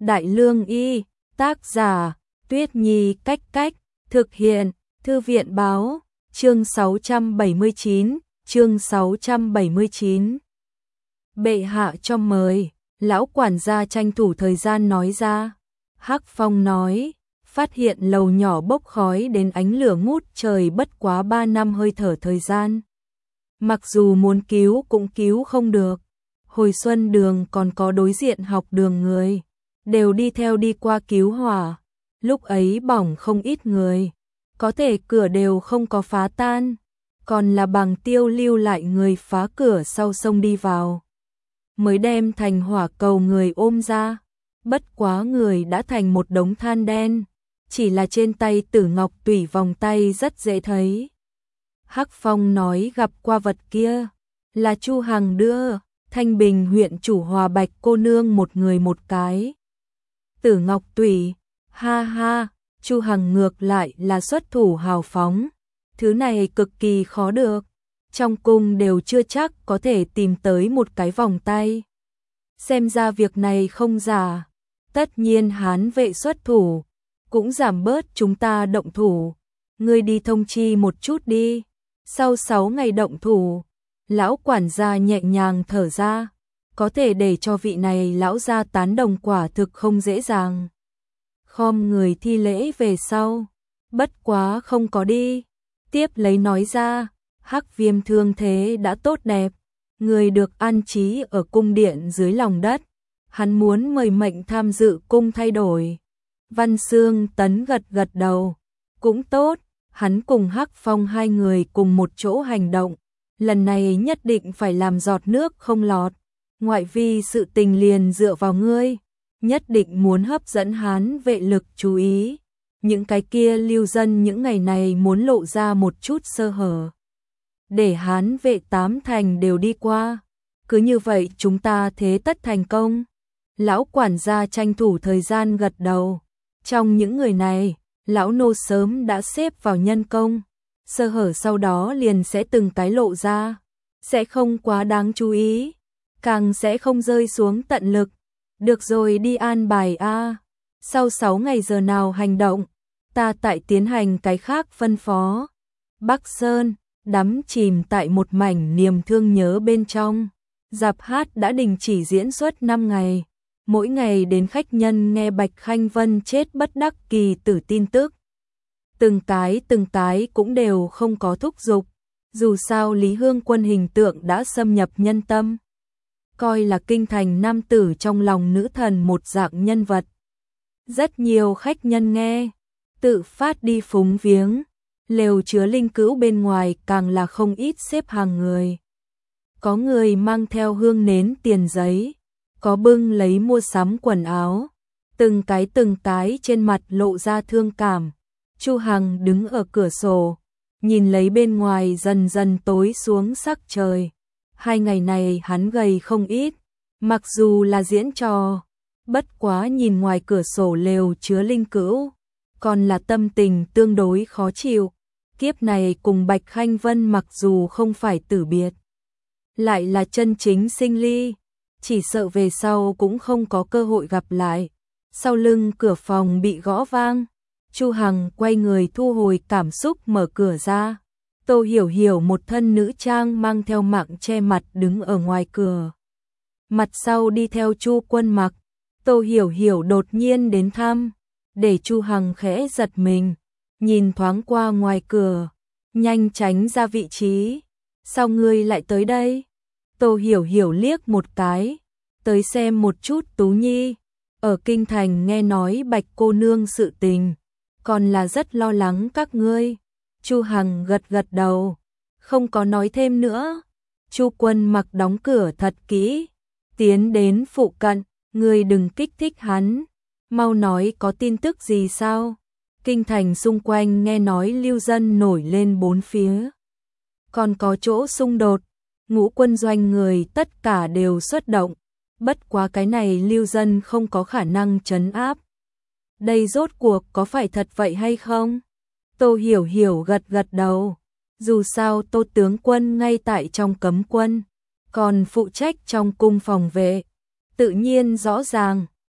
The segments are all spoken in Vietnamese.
Đại Lương Y, tác giả, Tuyết Nhi Cách Cách, thực hiện, Thư viện báo, chương 679, chương 679. Bệ hạ cho mời, lão quản gia tranh thủ thời gian nói ra. Hắc Phong nói, phát hiện lầu nhỏ bốc khói đến ánh lửa ngút trời bất quá 3 năm hơi thở thời gian. Mặc dù muốn cứu cũng cứu không được. Hồi xuân đường còn có đối diện học đường người, đều đi theo đi qua cứu hỏa. Lúc ấy bỏng không ít người, có thể cửa đều không có phá tan, còn là bằng tiêu lưu lại người phá cửa sau sông đi vào. Mới đem thành hỏa cầu người ôm ra, bất quá người đã thành một đống than đen, chỉ là trên tay Tử Ngọc Tủy vòng tay rất dễ thấy. Hắc Phong nói gặp qua vật kia, là Chu Hằng đưa, Thanh Bình huyện chủ Hòa Bạch cô nương một người một cái. Tử Ngọc Tủy, ha ha, Chu Hằng ngược lại là xuất thủ hào phóng, thứ này cực kỳ khó được, trong cung đều chưa chắc có thể tìm tới một cái vòng tay. Xem ra việc này không giả, tất nhiên Hán vệ xuất thủ, cũng giảm bớt chúng ta động thủ, ngươi đi thông chi một chút đi, sau 6 ngày động thủ. Lão quản gia nhẹ nhàng thở ra, có thể để cho vị này lão gia tán đồng quả thực không dễ dàng. Khom người thi lễ về sau, bất quá không có đi, tiếp lấy nói ra, Hắc Viêm thương thế đã tốt đẹp, người được an trí ở cung điện dưới lòng đất, hắn muốn mời mệnh tham dự cung thay đổi. Văn Xương Tấn gật gật đầu, cũng tốt, hắn cùng Hắc Phong hai người cùng một chỗ hành động. Lần này nhất định phải làm giọt nước không lọt, ngoại vi sự tình liền dựa vào ngươi, nhất định muốn hấp dẫn Hán vệ lực chú ý. Những cái kia lưu dân những ngày này muốn lộ ra một chút sơ hở, để Hán vệ 8 thành đều đi qua, cứ như vậy chúng ta thế tất thành công. Lão quản gia tranh thủ thời gian gật đầu, trong những người này, lão nô sớm đã xếp vào nhân công. Sơ hở sau đó liền sẽ từng cái lộ ra, sẽ không quá đáng chú ý, càng sẽ không rơi xuống tận lực. Được rồi, đi an bài a. Sau 6 ngày giờ nào hành động, ta tại tiến hành cái khác phân phó. Bắc Sơn đắm chìm tại một mảnh niềm thương nhớ bên trong. Dạp hát đã đình chỉ diễn xuất 5 ngày, mỗi ngày đến khách nhân nghe Bạch Khanh Vân chết bất đắc kỳ tử tin tức. Từng cái cũng đều không có thúc giục, dù sao Lý Hương Quân hình tượng đã xâm nhập nhân tâm, coi là kinh thành nam tử trong lòng nữ thần một dạng nhân vật. Rất nhiều khách nhân nghe, tự phát đi phúng viếng, lều chứa linh cữu bên ngoài càng là không ít xếp hàng người. Có người mang theo hương nến tiền giấy, có bưng lấy mua sắm quần áo, từng cái trên mặt lộ ra thương cảm. Chu Hằng đứng ở cửa sổ, nhìn lấy bên ngoài dần dần tối xuống sắc trời. 2 ngày này hắn gầy không ít, mặc dù là diễn trò, bất quá nhìn ngoài cửa sổ lều chứa linh cữu, còn là tâm tình tương đối khó chịu. Kiếp này cùng Bạch Khanh Vân mặc dù không phải tử biệt, lại là chân chính sinh ly, chỉ sợ về sau cũng không có cơ hội gặp lại. Sau lưng cửa phòng bị gõ vang, Chu Hằng quay người thu hồi cảm xúc mở cửa ra. Tô Hiểu Hiểu một thân nữ trang mang theo mạng che mặt đứng ở ngoài cửa. Mặt sau đi theo Chu Quân Mặc. Tô Hiểu Hiểu đột nhiên đến thăm, để Chu Hằng khẽ giật mình, nhìn thoáng qua ngoài cửa, nhanh tránh ra vị trí. Sao ngươi lại tới đây? Tô Hiểu Hiểu liếc một cái, tới xem một chút Tú Nhi. Ở kinh thành nghe nói Bạch cô nương sự tình, còn là rất lo lắng các ngươi. Chu Hằng gật gật đầu, không có nói thêm nữa. Chu Quân Mặc đóng cửa thật kỹ, tiến đến phụ cận, ngươi đừng kích thích hắn, mau nói có tin tức gì sao? Kinh thành xung quanh nghe nói lưu dân nổi lên bốn phía, còn có chỗ xung đột, ngũ quân doanh người tất cả đều xuất động, bất quá cái này lưu dân không có khả năng trấn áp. Đây rốt cuộc có phải thật vậy hay không? Tô Hiểu Hiểu gật gật đầu, dù sao Tô tướng quân ngay tại trong cấm quân, còn phụ trách trong cung phòng vệ, tự nhiên rõ ràng.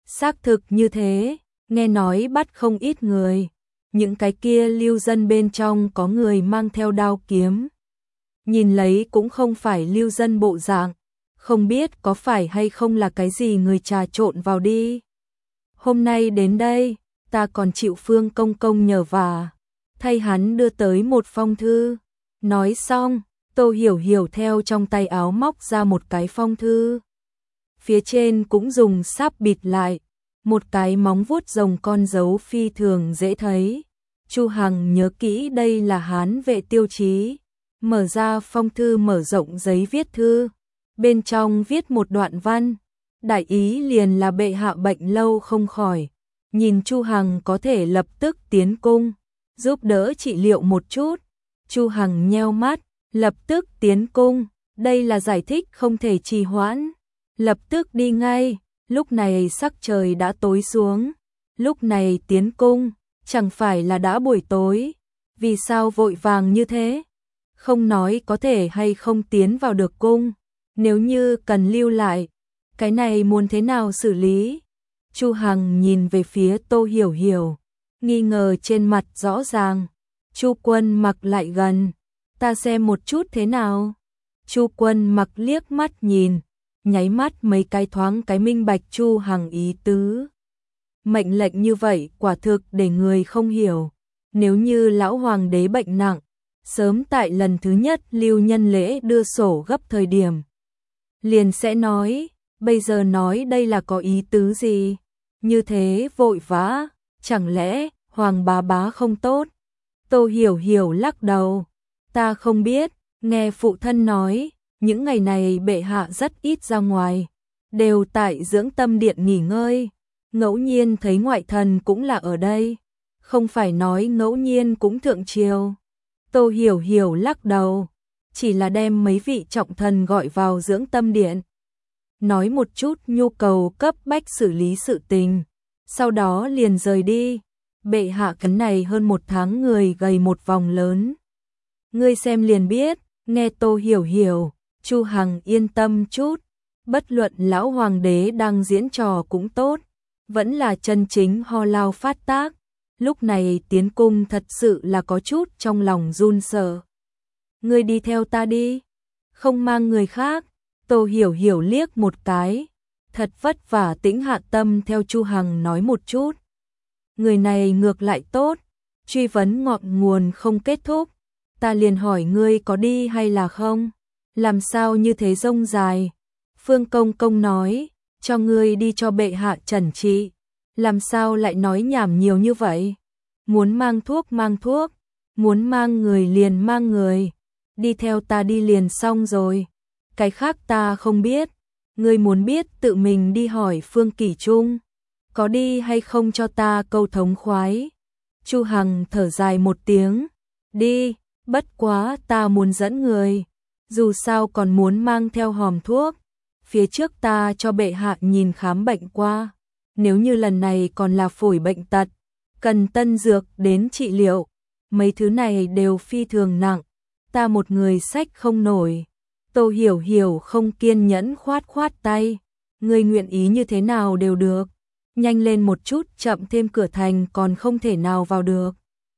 Xác thực như thế, nghe nói bắt không ít người. Những cái kia lưu dân bên trong có người mang theo đao kiếm. Nhìn lấy cũng không phải lưu dân bộ dạng, không biết có phải hay không là cái gì người trà trộn vào đi. Hôm nay đến đây, ta còn chịu Phương công công nhờ vả, thay hắn đưa tới một phong thư. Nói xong, Tô Hiểu Hiểu theo trong tay áo móc ra một cái phong thư. Phía trên cũng dùng sáp bịt lại, một cái móng vuốt rồng con dấu phi thường dễ thấy. Chu Hằng nhớ kỹ đây là Hán vệ tiêu chí, mở ra phong thư mở rộng giấy viết thư, bên trong viết một đoạn văn, đại ý liền là bệ hạ bệnh lâu không khỏi, nhìn Chu Hằng có thể lập tức tiến cung, giúp đỡ trị liệu một chút. Chu Hằng nheo mắt, lập tức tiến cung, đây là giải thích không thể trì hoãn, lập tức đi ngay. Lúc này sắc trời đã tối xuống, lúc này tiến cung, chẳng phải là đã buổi tối, vì sao vội vàng như thế? Không nói có thể hay không tiến vào được cung, nếu như cần lưu lại, cái này muốn thế nào xử lý? Chu Hằng nhìn về phía Tô Hiểu Hiểu, nghi ngờ trên mặt rõ ràng. Chu Quân Mặc lại gần, ta xem một chút thế nào. Chu Quân Mặc liếc mắt nhìn, nháy mắt mấy cái thoáng cái minh bạch Chu Hằng ý tứ. Mệnh lệnh như vậy quả thực để người không hiểu. Nếu như lão hoàng đế bệnh nặng, sớm tại lần thứ nhất Lưu Nhân Lễ đưa sổ gấp thời điểm, liền sẽ nói, bây giờ nói đây là có ý tứ gì? Như thế vội vã, chẳng lẽ Hoàng bá bá không tốt? Tô Hiểu Hiểu lắc đầu, ta không biết, nghe phụ thân nói, những ngày này bệ hạ rất ít ra ngoài, đều tại dưỡng tâm điện nghỉ ngơi, ngẫu nhiên thấy ngoại thần cũng là ở đây, không phải nói ngẫu nhiên cũng thượng triều. Tô Hiểu Hiểu lắc đầu, chỉ là đem mấy vị trọng thần gọi vào dưỡng tâm điện, nói một chút nhu cầu cấp bách xử lý sự tình, sau đó liền rời đi. Bệ hạ cấn này hơn một tháng người gầy một vòng lớn. Ngươi xem liền biết, nghe Tô Hiểu Hiểu, Chu Hằng yên tâm chút, bất luận lão hoàng đế đang diễn trò cũng tốt, vẫn là chân chính ho lao phát tác, lúc này tiến cung thật sự là có chút trong lòng run sợ. Ngươi đi theo ta đi, không mang người khác. Tô Hiểu Hiểu liếc một cái, thật vất vả tĩnh hạ tâm theo Chu Hằng nói một chút. Người này ngược lại tốt, truy vấn ngọn nguồn không kết thúc, ta liền hỏi ngươi có đi hay là không, làm sao như thế rông dài. Phương công công nói, cho ngươi đi cho bệ hạ trần trị, làm sao lại nói nhảm nhiều như vậy, muốn mang thuốc, muốn mang người liền mang người, đi theo ta đi liền xong rồi, cái khác ta không biết, ngươi muốn biết tự mình đi hỏi Phương Kỷ Trung, có đi hay không cho ta câu thống khoái. Chu Hằng thở dài một tiếng, đi, bất quá ta muốn dẫn người, dù sao còn muốn mang theo hòm thuốc, phía trước ta cho bệ hạ nhìn khám bệnh qua, nếu như lần này còn là phổi bệnh tật, cần tân dược đến trị liệu, mấy thứ này đều phi thường nặng, ta một người xách không nổi. Tô Hiểu Hiểu không kiên nhẫn khoát khoát tay, ngươi nguyện ý như thế nào đều được, nhanh lên một chút, chậm thêm cửa thành còn không thể nào vào được.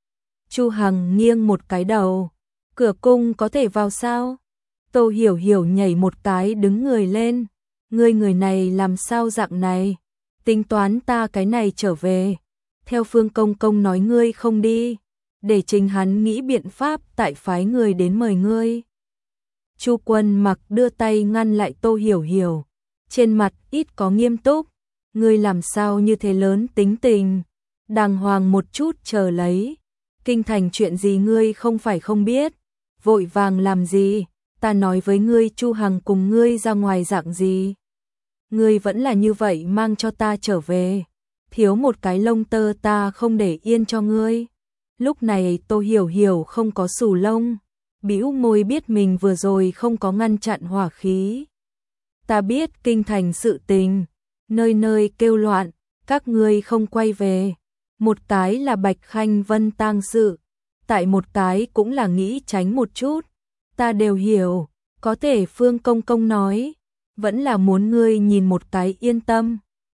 Chu Hằng nghiêng một cái đầu, cửa cung có thể vào sao? Tô Hiểu Hiểu nhảy một cái đứng người lên, ngươi người này làm sao dạng này, tính toán ta cái này trở về, theo Phương công công nói ngươi không đi, để chính hắn nghĩ biện pháp tại phái người đến mời ngươi. Chu Quân Mặc đưa tay ngăn lại Tô Hiểu Hiểu, trên mặt ít có nghiêm túc, ngươi làm sao như thế lớn tính tình, đàng hoàng một chút chờ lấy, kinh thành chuyện gì ngươi không phải không biết, vội vàng làm gì, ta nói với ngươi Chu Hằng cùng ngươi ra ngoài dạng gì, ngươi vẫn là như vậy mang cho ta trở về, thiếu một cái lông tơ ta không để yên cho ngươi. Lúc này Tô Hiểu Hiểu không có xù lông, bĩu môi biết mình vừa rồi không có ngăn chặn hỏa khí. Ta biết kinh thành sự tình, nơi nơi kêu loạn, các ngươi không quay về. Một cái là Bạch Khanh Vân tang sự, tại một cái cũng là nghĩ tránh một chút. Ta đều hiểu, có thể Phương công công nói, vẫn là muốn ngươi nhìn một cái yên tâm.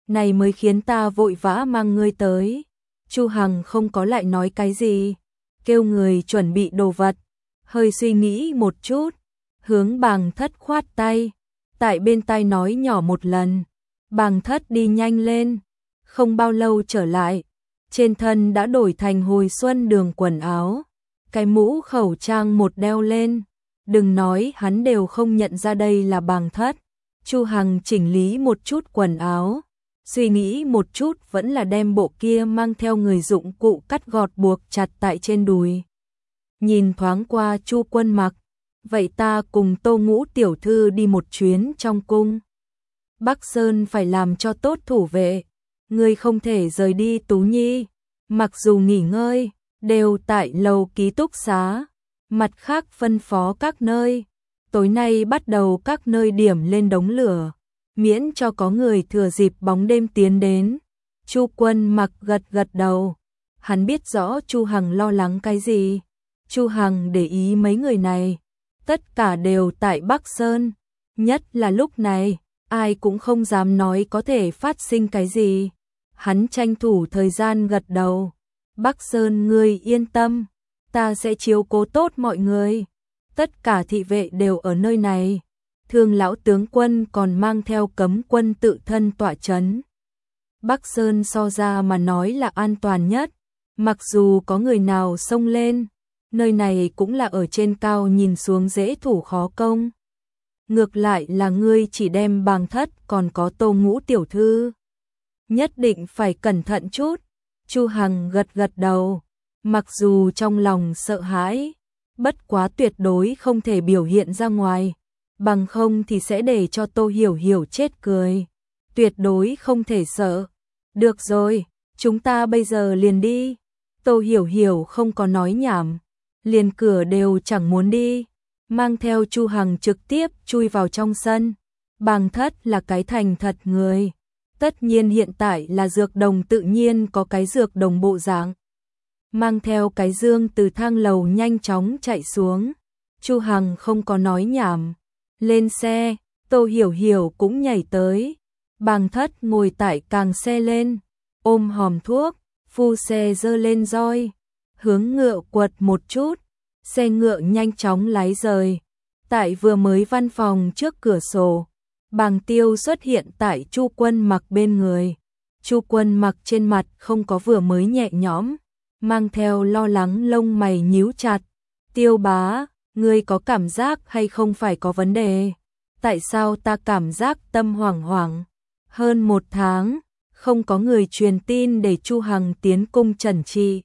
này mới khiến ta vội vã mang ngươi tới. Chu Hằng không có lại nói cái gì, kêu người chuẩn bị đồ vật, hơi suy nghĩ một chút, hướng Bàng Thất khoát tay, tại bên tai nói nhỏ một lần. Bàng Thất đi nhanh lên, không bao lâu trở lại, trên thân đã đổi thành hồi xuân đường quần áo, cái mũ khẩu trang một đeo lên, đừng nói hắn đều không nhận ra đây là Bàng Thất. Chu Hằng chỉnh lý một chút quần áo, suy nghĩ một chút vẫn là đem bộ kia mang theo người dụng cụ cắt gọt buộc chặt tại trên đùi. Nhìn thoáng qua Chu Quân Mặc, vậy ta cùng Tô Ngũ tiểu thư đi một chuyến trong cung. Bắc Sơn phải làm cho tốt thủ vệ, ngươi không thể rời đi Tú Nhi, mặc dù nghỉ ngơi, đều tại lầu ký túc xá, mặt khác phân phó các nơi. Tối nay bắt đầu các nơi điểm lên đống lửa, miễn cho có người thừa dịp bóng đêm tiến đến. Chu Quân Mặc gật gật đầu, hắn biết rõ Chu Hằng lo lắng cái gì. Chu Hằng để ý mấy người này, tất cả đều tại Bắc Sơn, nhất là lúc này, ai cũng không dám nói có thể phát sinh cái gì. Hắn tranh thủ thời gian gật đầu, Bắc Sơn ngươi yên tâm, ta sẽ chiếu cố tốt mọi người. Tất cả thị vệ đều ở nơi này, Thương lão tướng quân còn mang theo cấm quân tự thân tọa chấn. Bắc Sơn so ra mà nói là an toàn nhất, mặc dù có người nào xông lên, nơi này cũng là ở trên cao nhìn xuống dễ thủ khó công. Ngược lại là ngươi chỉ đem Bàng Thất còn có Tô Ngũ tiểu thư, nhất định phải cẩn thận chút. Chu Hằng gật gật đầu, mặc dù trong lòng sợ hãi, bất quá tuyệt đối không thể biểu hiện ra ngoài, bằng không thì sẽ để cho Tô Hiểu Hiểu chết cười. Tuyệt đối không thể sợ. Được rồi, chúng ta bây giờ liền đi. Tô Hiểu Hiểu không có nói nhảm, liền cửa đều chẳng muốn đi, mang theo Chu Hằng trực tiếp chui vào trong sân. Bàng Thất là cái thành thật người, tất nhiên hiện tại là dược đồng tự nhiên có cái dược đồng bộ dạng. Mang theo cái dương từ thang lầu nhanh chóng chạy xuống. Chu Hằng không có nói nhảm, lên xe, Tô Hiểu Hiểu cũng nhảy tới. Bàng Thất ngồi tại càng xe lên, ôm hòm thuốc, phu xe giơ lên roi, hướng ngựa quật một chút, xe ngựa nhanh chóng lái rời. Tại vừa mới văn phòng trước cửa sổ, Bàng Tiêu xuất hiện tại Chu Quân Mặc bên người. Chu Quân Mặc trên mặt không có vừa mới nhẹ nhõm, mang theo lo lắng, lông mày nhíu chặt. Tiêu bá, ngươi có cảm giác hay không phải có vấn đề? Tại sao ta cảm giác tâm hoảng hoảng? Hơn 1 tháng, không có người truyền tin để Chu Hằng tiến cung trần trị.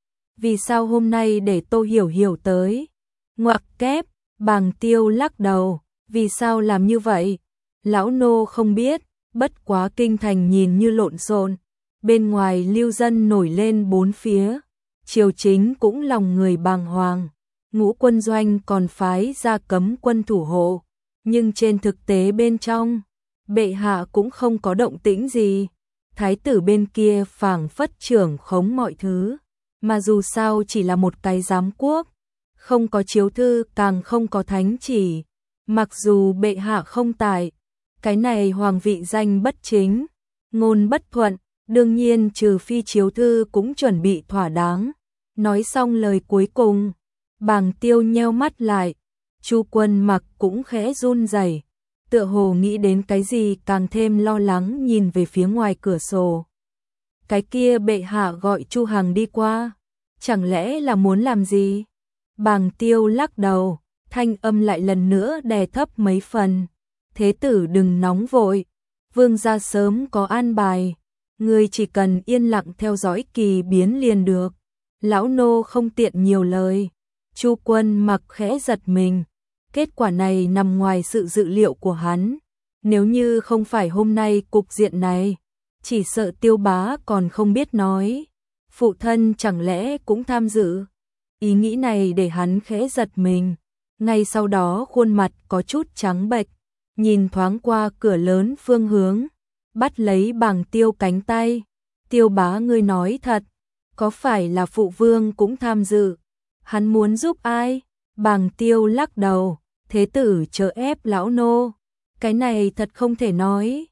Vì sao hôm nay để Tô Hiểu Hiểu tới? Ngoặc kép, Bàng Tiêu lắc đầu, vì sao làm như vậy? Lão nô không biết, bất quá kinh thành nhìn như lộn xộn, bên ngoài lưu dân nổi lên bốn phía, triều chính cũng lòng người bàng hoàng, Ngũ quân doanh còn phái ra cấm quân thủ hộ, nhưng trên thực tế bên trong, bệ hạ cũng không có động tĩnh gì. Thái tử bên kia phảng phất trưởng khống mọi thứ, mà dù sao chỉ là một cái giám quốc, không có chiếu thư càng không có thánh chỉ, mặc dù bệ hạ không tại, cái này hoàng vị danh bất chính, ngôn bất thuận, đương nhiên trừ phi chiếu thư cũng chuẩn bị thỏa đáng. Nói xong lời cuối cùng, Bàng Tiêu nheo mắt lại, Chu Quân Mặc cũng khẽ run rẩy, tựa hồ nghĩ đến cái gì càng thêm lo lắng nhìn về phía ngoài cửa sổ. Cái kia bệ hạ gọi Chu Hằng đi qua, chẳng lẽ là muốn làm gì? Bàng Tiêu lắc đầu, thanh âm lại lần nữa đè thấp mấy phần. Thế tử đừng nóng vội, vương gia sớm có an bài, ngươi chỉ cần yên lặng theo dõi kỳ biến liền được. Lão nô không tiện nhiều lời. Chu Quân Mặc khẽ giật mình, kết quả này nằm ngoài sự dự liệu của hắn. Nếu như không phải hôm nay cục diện này, chỉ sợ Tiêu bá còn không biết nói. Phụ thân chẳng lẽ cũng tham dự? Ý nghĩ này để hắn khẽ giật mình. Ngay sau đó khuôn mặt có chút trắng bệch, nhìn thoáng qua cửa lớn phương hướng, bắt lấy Bàng Tiêu cánh tay. Tiêu bá ngươi nói thật, có phải là phụ vương cũng tham dự? Hắn muốn giúp ai? Bàng Tiêu lắc đầu, thế tử chớ ép lão nô. Cái này thật không thể nói.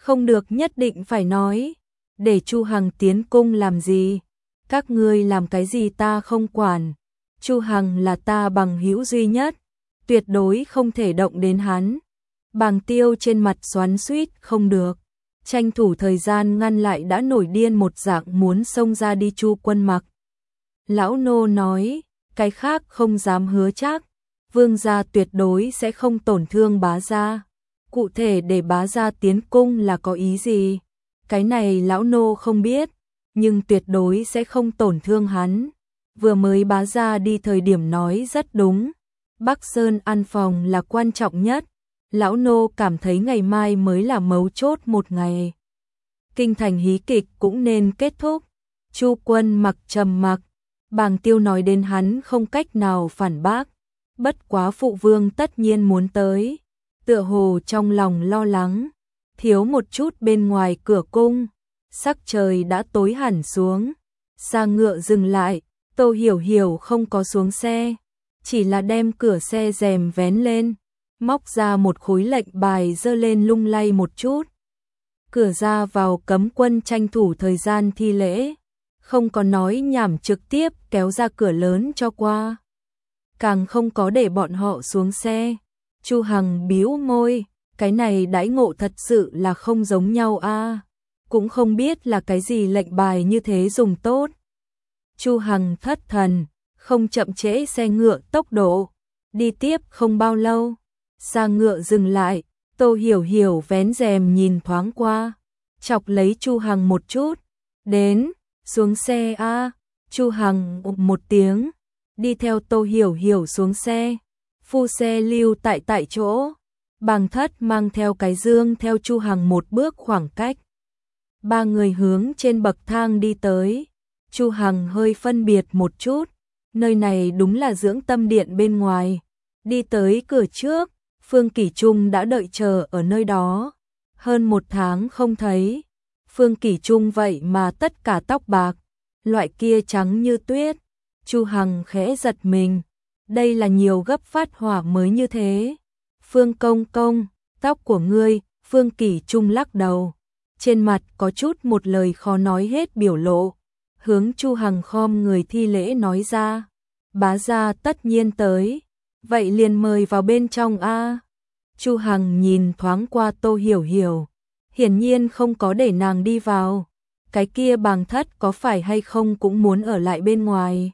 Không được, nhất định phải nói. Để Chu Hằng tiến cung làm gì? Các ngươi làm cái gì ta không quản. Chu Hằng là ta bằng hữu duy nhất, tuyệt đối không thể động đến hắn. Bàng Tiêu trên mặt xoắn xuýt, không được. Tranh thủ thời gian ngăn lại đã nổi điên một dạng muốn xông ra đi. Chu Quân Mặc. Lão nô nói, cái khác không dám hứa chắc, vương gia tuyệt đối sẽ không tổn thương bá gia. Cụ thể để bá gia tiến cung là có ý gì? Cái này lão nô không biết, nhưng tuyệt đối sẽ không tổn thương hắn. Vừa mới bá gia đi thời điểm nói rất đúng, Bắc Sơn an phòng là quan trọng nhất. Lão nô cảm thấy ngày mai mới là mấu chốt một ngày. Kinh thành hí kịch cũng nên kết thúc. Chu Quân Mặc trầm mặc. Bàng Tiêu nói đến hắn không cách nào phản bác. Bất quá phụ vương tất nhiên muốn tới. Tựa hồ trong lòng lo lắng. Thiếu một chút bên ngoài cửa cung. Sắc trời đã tối hẳn xuống. Xa ngựa dừng lại. Tô Hiểu Hiểu không có xuống xe. Chỉ là đem cửa xe rèm vén lên. Móc ra một khối lệnh bài giơ lên lung lay một chút. Cửa ra vào cấm quân tranh thủ thời gian thi lễ. Không có nói nhảm, trực tiếp kéo ra cửa lớn cho qua. Càng không có để bọn họ xuống xe. Chu Hằng bĩu môi, cái này đãi ngộ thật sự là không giống nhau a. Cũng không biết là cái gì lệnh bài như thế dùng tốt. Chu Hằng thất thần, không chậm trễ xe ngựa tốc độ. Đi tiếp không bao lâu, xa ngựa dừng lại, Tô Hiểu Hiểu vén rèm nhìn thoáng qua, chọc lấy Chu Hằng một chút. Đến, xuống xe a. Chu Hằng một tiếng, đi theo Tô Hiểu Hiểu xuống xe. Phu xe lưu tại chỗ. Bàng Thất mang theo cái dương theo Chu Hằng một bước khoảng cách. Ba người hướng trên bậc thang đi tới. Chu Hằng hơi phân biệt một chút, nơi này đúng là dưỡng tâm điện bên ngoài. Đi tới cửa trước, Phương Kỷ Trung đã đợi chờ ở nơi đó. Hơn 1 tháng không thấy, Phương Kỷ Trung vậy mà tất cả tóc bạc, loại kia trắng như tuyết. Chu Hằng khẽ giật mình, đây là nhiều gấp phát hỏa mới như thế. Phương công công, tóc của ngươi. Phương Kỷ Trung lắc đầu, trên mặt có chút một lời khó nói hết biểu lộ. Hướng Chu Hằng khom người thi lễ nói ra, bá gia tất nhiên tới, vậy liền mời vào bên trong a. Chu Hằng nhìn thoáng qua Tô Hiểu Hiểu, hiển nhiên không có để nàng đi vào. Cái kia Bàng Thất có phải hay không cũng muốn ở lại bên ngoài.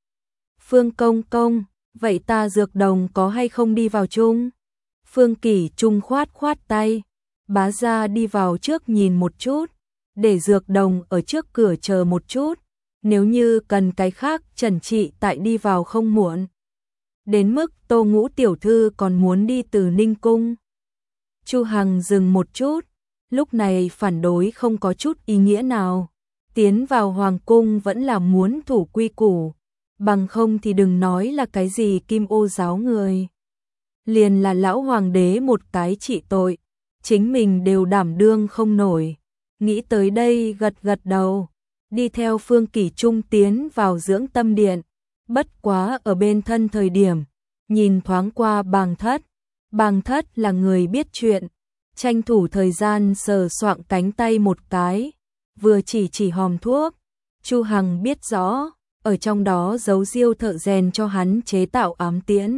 Phương công công, vậy ta Dược Đồng có hay không đi vào chung? Phương Kỷ Trung khoát khoát tay, bá gia đi vào trước nhìn một chút, để Dược Đồng ở trước cửa chờ một chút. Nếu như cần cái khác trần trị tại đi vào không muộn. Đến mức Tô Ngũ tiểu thư còn muốn đi từ Ninh cung. Chu Hằng dừng một chút, lúc này phản đối không có chút ý nghĩa nào. Tiến vào hoàng cung vẫn là muốn thủ quy củ, bằng không thì đừng nói là cái gì Kim Ô giáo người. Liền là lão hoàng đế một cái trị tội, chính mình đều đảm đương không nổi. Nghĩ tới đây gật gật đầu, đi theo Phương Kỷ Trung tiến vào dưỡng tâm điện. Bất quá ở bên thân thời điểm, nhìn thoáng qua Bàng Thất. Bàng Thất là người biết chuyện, tranh thủ thời gian sờ soạng cánh tay một cái, vừa chỉ hòm thuốc. Chu Hằng biết rõ, ở trong đó giấu diêu thợ rèn cho hắn chế tạo ám tiễn,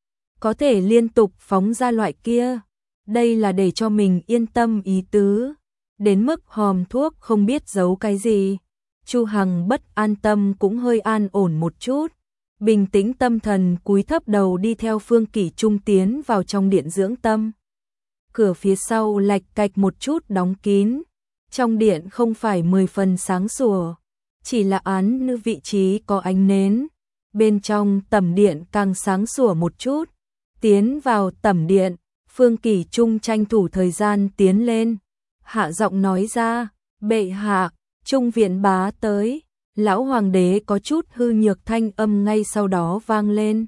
có thể liên tục phóng ra loại kia. Đây là để cho mình yên tâm ý tứ, đến mức hòm thuốc không biết giấu cái gì. Chu Hằng bất an tâm cũng hơi an ổn một chút, bình tĩnh tâm thần cúi thấp đầu đi theo Phương Kỷ Trung tiến vào trong điện dưỡng tâm. Cửa phía sau lạch cạch một chút đóng kín, trong điện không phải 10 phần sáng sủa, chỉ là án nữ vị trí có ánh nến. Bên trong tẩm điện càng sáng sủa một chút. Tiến vào tẩm điện, Phương Kỷ Trung tranh thủ thời gian tiến lên, hạ giọng nói ra, bệ hạ, Trung viện bá tới. Lão hoàng đế có chút hư nhược thanh âm ngay sau đó vang lên.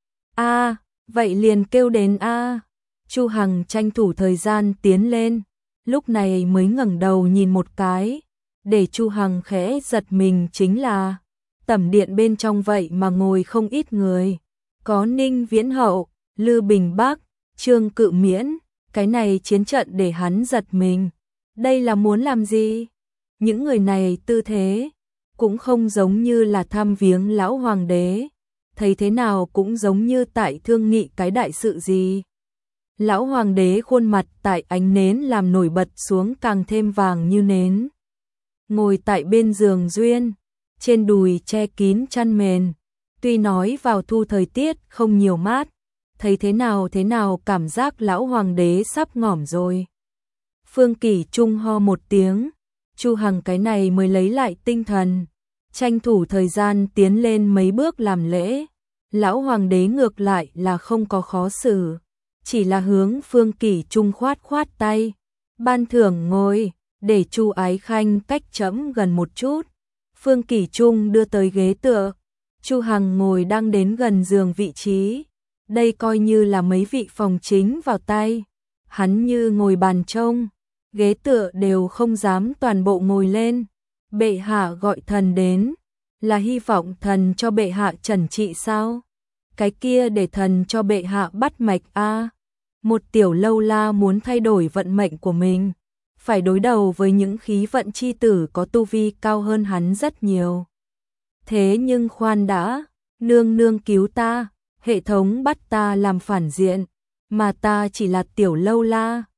A, vậy liền kêu đến a. Chu Hằng tranh thủ thời gian tiến lên, lúc này mới ngẩng đầu nhìn một cái, để Chu Hằng khẽ giật mình chính là tẩm điện bên trong vậy mà ngồi không ít người, có Ninh Viễn Hậu, Lư Bình Bắc, Trương Cự Miễn. Cái này chiến trận để hắn giật mình. Đây là muốn làm gì? Những người này tư thế cũng không giống như là thăm viếng lão hoàng đế, thấy thế nào cũng giống như tại thương nghị cái đại sự gì. Lão hoàng đế khuôn mặt tại ánh nến làm nổi bật xuống càng thêm vàng như nến. Ngồi tại bên giường duyên, trên đùi che kín chăn mền, tuy nói vào thu thời tiết không nhiều mát, thấy thế nào cảm giác lão hoàng đế sắp ngỏm rồi. Phương Kỷ Trung ho một tiếng, Chu Hằng cái này mới lấy lại tinh thần, tranh thủ thời gian tiến lên mấy bước làm lễ. Lão hoàng đế ngược lại là không có khó xử, chỉ là hướng Phương Kỷ Trung khoát khoát tay, ban thưởng ngồi, để Chu Ái Khanh cách trẫm gần một chút. Phương Kỷ Trung đưa tới ghế tựa, Chu Hằng ngồi đang đến gần giường vị trí, đây coi như là mấy vị phòng chính vào tay, hắn như ngồi bàn trông, ghế tựa đều không dám toàn bộ ngồi lên. Bệ hạ gọi thần đến, là hy vọng thần cho bệ hạ trần trị sao? Cái kia để thần cho bệ hạ bắt mạch a. Một tiểu lâu la muốn thay đổi vận mệnh của mình, phải đối đầu với những khí vận chi tử có tu vi cao hơn hắn rất nhiều. Thế nhưng khoan đã, nương nương cứu ta, hệ thống bắt ta làm phản diện, mà ta chỉ là tiểu lâu la,